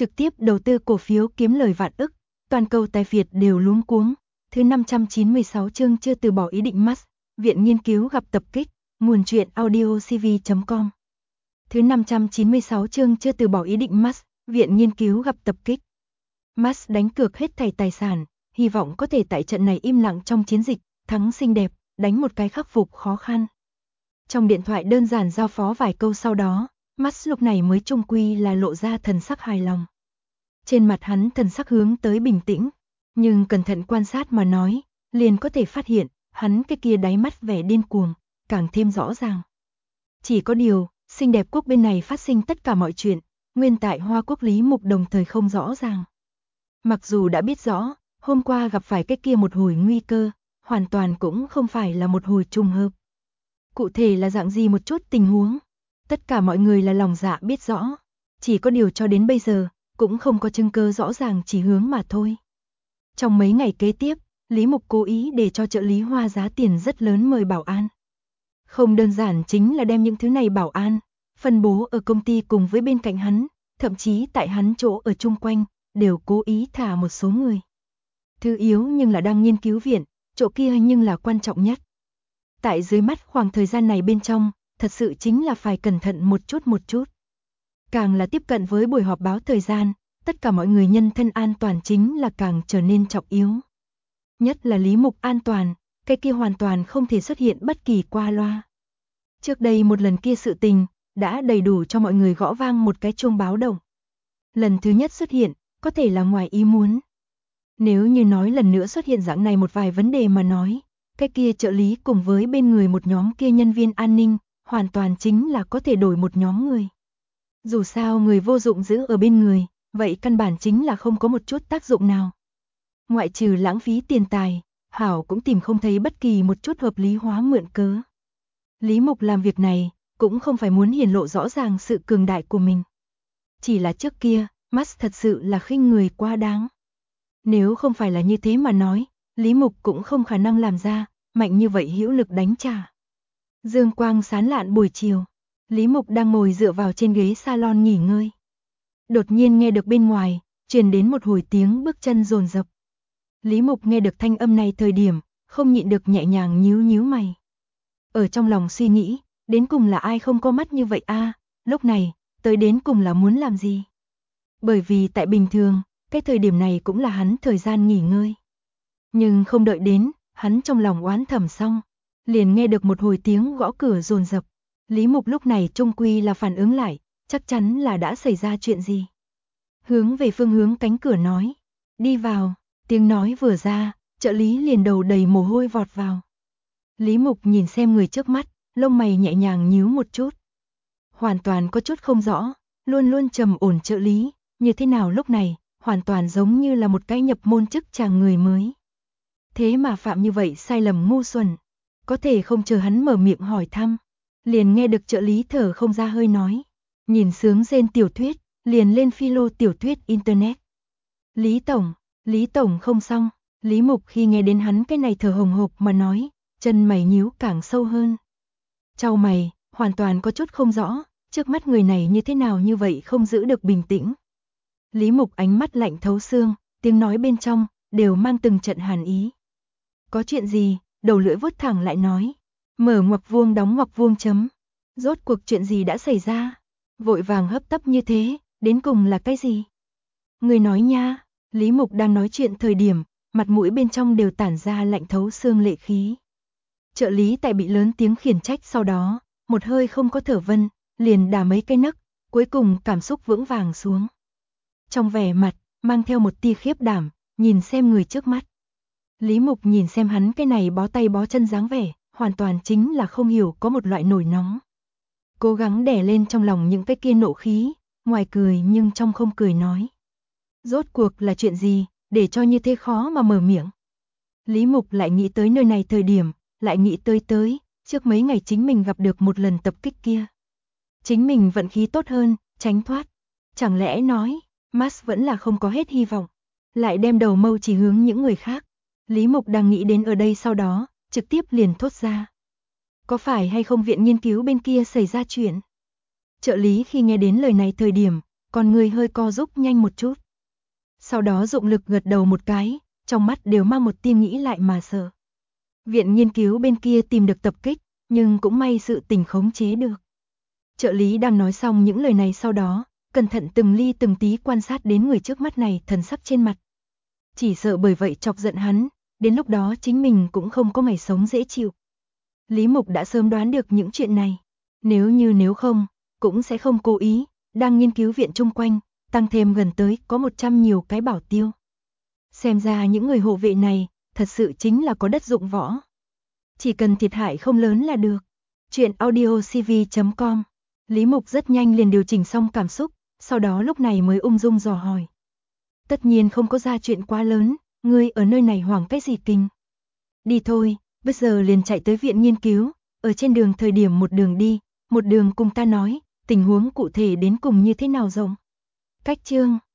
trực tiếp đầu tư cổ phiếu kiếm lời vạn ức, toàn cầu tài phiệt đều luống cuống. Thứ 596 chương chưa từ bỏ ý định Musk, viện nghiên cứu gặp tập kích, nguồn truyện audio cv.com. Thứ 596 chương chưa từ bỏ ý định Musk, viện nghiên cứu gặp tập kích. Musk đánh cược hết thảy tài sản, hy vọng có thể tại trận này im lặng trong chiến dịch, thắng xinh đẹp, đánh một cái khắc phục khó khăn. Trong điện thoại đơn giản giao phó vài câu sau đó, Musk lúc này mới trung quy là lộ ra thần sắc hài lòng. Trên mặt hắn thần sắc hướng tới bình tĩnh, nhưng cẩn thận quan sát mà nói, liền có thể phát hiện, hắn cái kia đáy mắt vẻ điên cuồng, càng thêm rõ ràng. Chỉ có điều, xinh đẹp quốc bên này phát sinh tất cả mọi chuyện, nguyên tại Hoa Quốc Lý Mục đồng thời không rõ ràng. Mặc dù đã biết rõ, hôm qua gặp phải cái kia một hồi nguy cơ, hoàn toàn cũng không phải là một hồi trùng hợp. Cụ thể là dạng gì một chút tình huống, tất cả mọi người là lòng dạ biết rõ, chỉ có điều cho đến bây giờ, cũng không có chứng cứ rõ ràng chỉ hướng mà thôi. Trong mấy ngày kế tiếp, Lý Mục cố ý để cho trợ lý Hoa giá tiền rất lớn mời bảo an. Không đơn giản chính là đem những thứ này bảo an, phân bố ở công ty cùng với bên cạnh hắn, thậm chí tại hắn chỗ ở chung quanh, đều cố ý thả một số người. Thứ yếu nhưng là đang nghiên cứu viện, chỗ kia nhưng là quan trọng nhất. Tại dưới mắt khoảng thời gian này bên trong, thật sự chính là phải cẩn thận một chút. Càng là tiếp cận với buổi họp báo thời gian, tất cả mọi người nhân thân an toàn chính là càng trở nên trọng yếu. Nhất là Lý Mục an toàn, cái kia hoàn toàn không thể xuất hiện bất kỳ qua loa. Trước đây một lần kia sự tình, đã đầy đủ cho mọi người gõ vang một cái chuông báo động. Lần thứ nhất xuất hiện, có thể là ngoài ý muốn. Nếu như nói lần nữa xuất hiện dạng này một vài vấn đề mà nói, cái kia trợ lý cùng với bên người một nhóm kia nhân viên an ninh, hoàn toàn chính là có thể đổi một nhóm người. Dù sao người vô dụng giữ ở bên người, vậy căn bản chính là không có một chút tác dụng nào. Ngoại trừ lãng phí tiền tài, Hảo cũng tìm không thấy bất kỳ một chút hợp lý hóa mượn cớ. Lý Mục làm việc này, cũng không phải muốn hiển lộ rõ ràng sự cường đại của mình. Chỉ là trước kia, Musk thật sự là khinh người quá đáng. Nếu không phải là như thế mà nói, Lý Mục cũng không khả năng làm ra, mạnh như vậy hữu lực đánh trả. Dương quang sáng lạn buổi chiều, Lý Mục đang ngồi dựa vào trên ghế salon nghỉ ngơi. Đột nhiên nghe được bên ngoài, truyền đến một hồi tiếng bước chân dồn dập. Lý Mục nghe được thanh âm này thời điểm, không nhịn được nhẹ nhàng nhíu mày. Ở trong lòng suy nghĩ, đến cùng là ai không có mắt như vậy a? Lúc này, tới đến cùng là muốn làm gì? Bởi vì tại bình thường, cái thời điểm này cũng là hắn thời gian nghỉ ngơi. Nhưng không đợi đến, hắn trong lòng oán thầm xong, liền nghe được một hồi tiếng gõ cửa dồn dập. Lý Mục lúc này trung quy là phản ứng lại, chắc chắn là đã xảy ra chuyện gì. Hướng về phương hướng cánh cửa nói, đi vào, tiếng nói vừa ra, trợ lý liền đầu đầy mồ hôi vọt vào. Lý Mục nhìn xem người trước mắt, lông mày nhẹ nhàng nhíu một chút. Hoàn toàn có chút không rõ, luôn luôn trầm ổn trợ lý, như thế nào lúc này, hoàn toàn giống như là một cái nhập môn chức chàng người mới. Thế mà phạm như vậy sai lầm ngu xuẩn, có thể không chờ hắn mở miệng hỏi thăm, liền nghe được trợ lý thở không ra hơi nói, nhìn sướng rên tiểu thuyết, liền lên philo tiểu thuyết internet. Lý Tổng không xong, Lý Mục khi nghe đến hắn cái này thở hồng hộc mà nói, chân mày nhíu càng sâu hơn. Chau mày, hoàn toàn có chút không rõ, trước mắt người này như thế nào như vậy không giữ được bình tĩnh. Lý Mục ánh mắt lạnh thấu xương, tiếng nói bên trong, đều mang từng trận hàn ý. Có chuyện gì, đầu lưỡi vuốt thẳng lại nói. Mở ngoặc vuông đóng ngoặc vuông chấm. Rốt cuộc chuyện gì đã xảy ra? Vội vàng hấp tấp như thế, đến cùng là cái gì? Người nói nha, Lý Mục đang nói chuyện thời điểm, mặt mũi bên trong đều tản ra lạnh thấu xương lệ khí. Trợ lý tại bị lớn tiếng khiển trách sau đó, một hơi không có thở vân, liền đà mấy cái nấc, cuối cùng cảm xúc vững vàng xuống. Trong vẻ mặt, mang theo một tia khiếp đảm, nhìn xem người trước mắt. Lý Mục nhìn xem hắn cái này bó tay bó chân dáng vẻ, hoàn toàn chính là không hiểu có một loại nổi nóng. Cố gắng đè lên trong lòng những cái kia nộ khí, ngoài cười nhưng trong không cười nói. Rốt cuộc là chuyện gì, để cho như thế khó mà mở miệng. Lý Mục lại nghĩ tới nơi này thời điểm, lại nghĩ tới, trước mấy ngày chính mình gặp được một lần tập kích kia. Chính mình vận khí tốt hơn, tránh thoát. Chẳng lẽ nói, Musk vẫn là không có hết hy vọng, lại đem đầu mâu chỉ hướng những người khác. Lý Mục đang nghĩ đến ở đây sau đó, trực tiếp liền thốt ra. Có phải hay không viện nghiên cứu bên kia xảy ra chuyện? Trợ lý khi nghe đến lời này thời điểm, con người hơi co rúm nhanh một chút. Sau đó dụng lực gật đầu một cái, trong mắt đều mang một tia nghĩ lại mà sợ. Viện nghiên cứu bên kia tìm được tập kích, nhưng cũng may sự tình khống chế được. Trợ lý đang nói xong những lời này sau đó, cẩn thận từng ly từng tí quan sát đến người trước mắt này thần sắc trên mặt. Chỉ sợ bởi vậy chọc giận hắn, đến lúc đó chính mình cũng không có ngày sống dễ chịu. Lý Mục đã sớm đoán được những chuyện này, nếu không, cũng sẽ không cố ý, đang nghiên cứu viện chung quanh, tăng thêm gần tới có 100 nhiều cái bảo tiêu. Xem ra những người hộ vệ này, thật sự chính là có đất dụng võ. Chỉ cần thiệt hại không lớn là được. Chuyện audiocv.com. Lý Mục rất nhanh liền điều chỉnh xong cảm xúc, sau đó lúc này mới ung dung dò hỏi. Tất nhiên không có ra chuyện quá lớn, ngươi ở nơi này hoảng cái gì kinh. Đi thôi, bây giờ liền chạy tới viện nghiên cứu, ở trên đường thời điểm một đường đi, một đường cùng ta nói, tình huống cụ thể đến cùng như thế nào rộng. Cách chương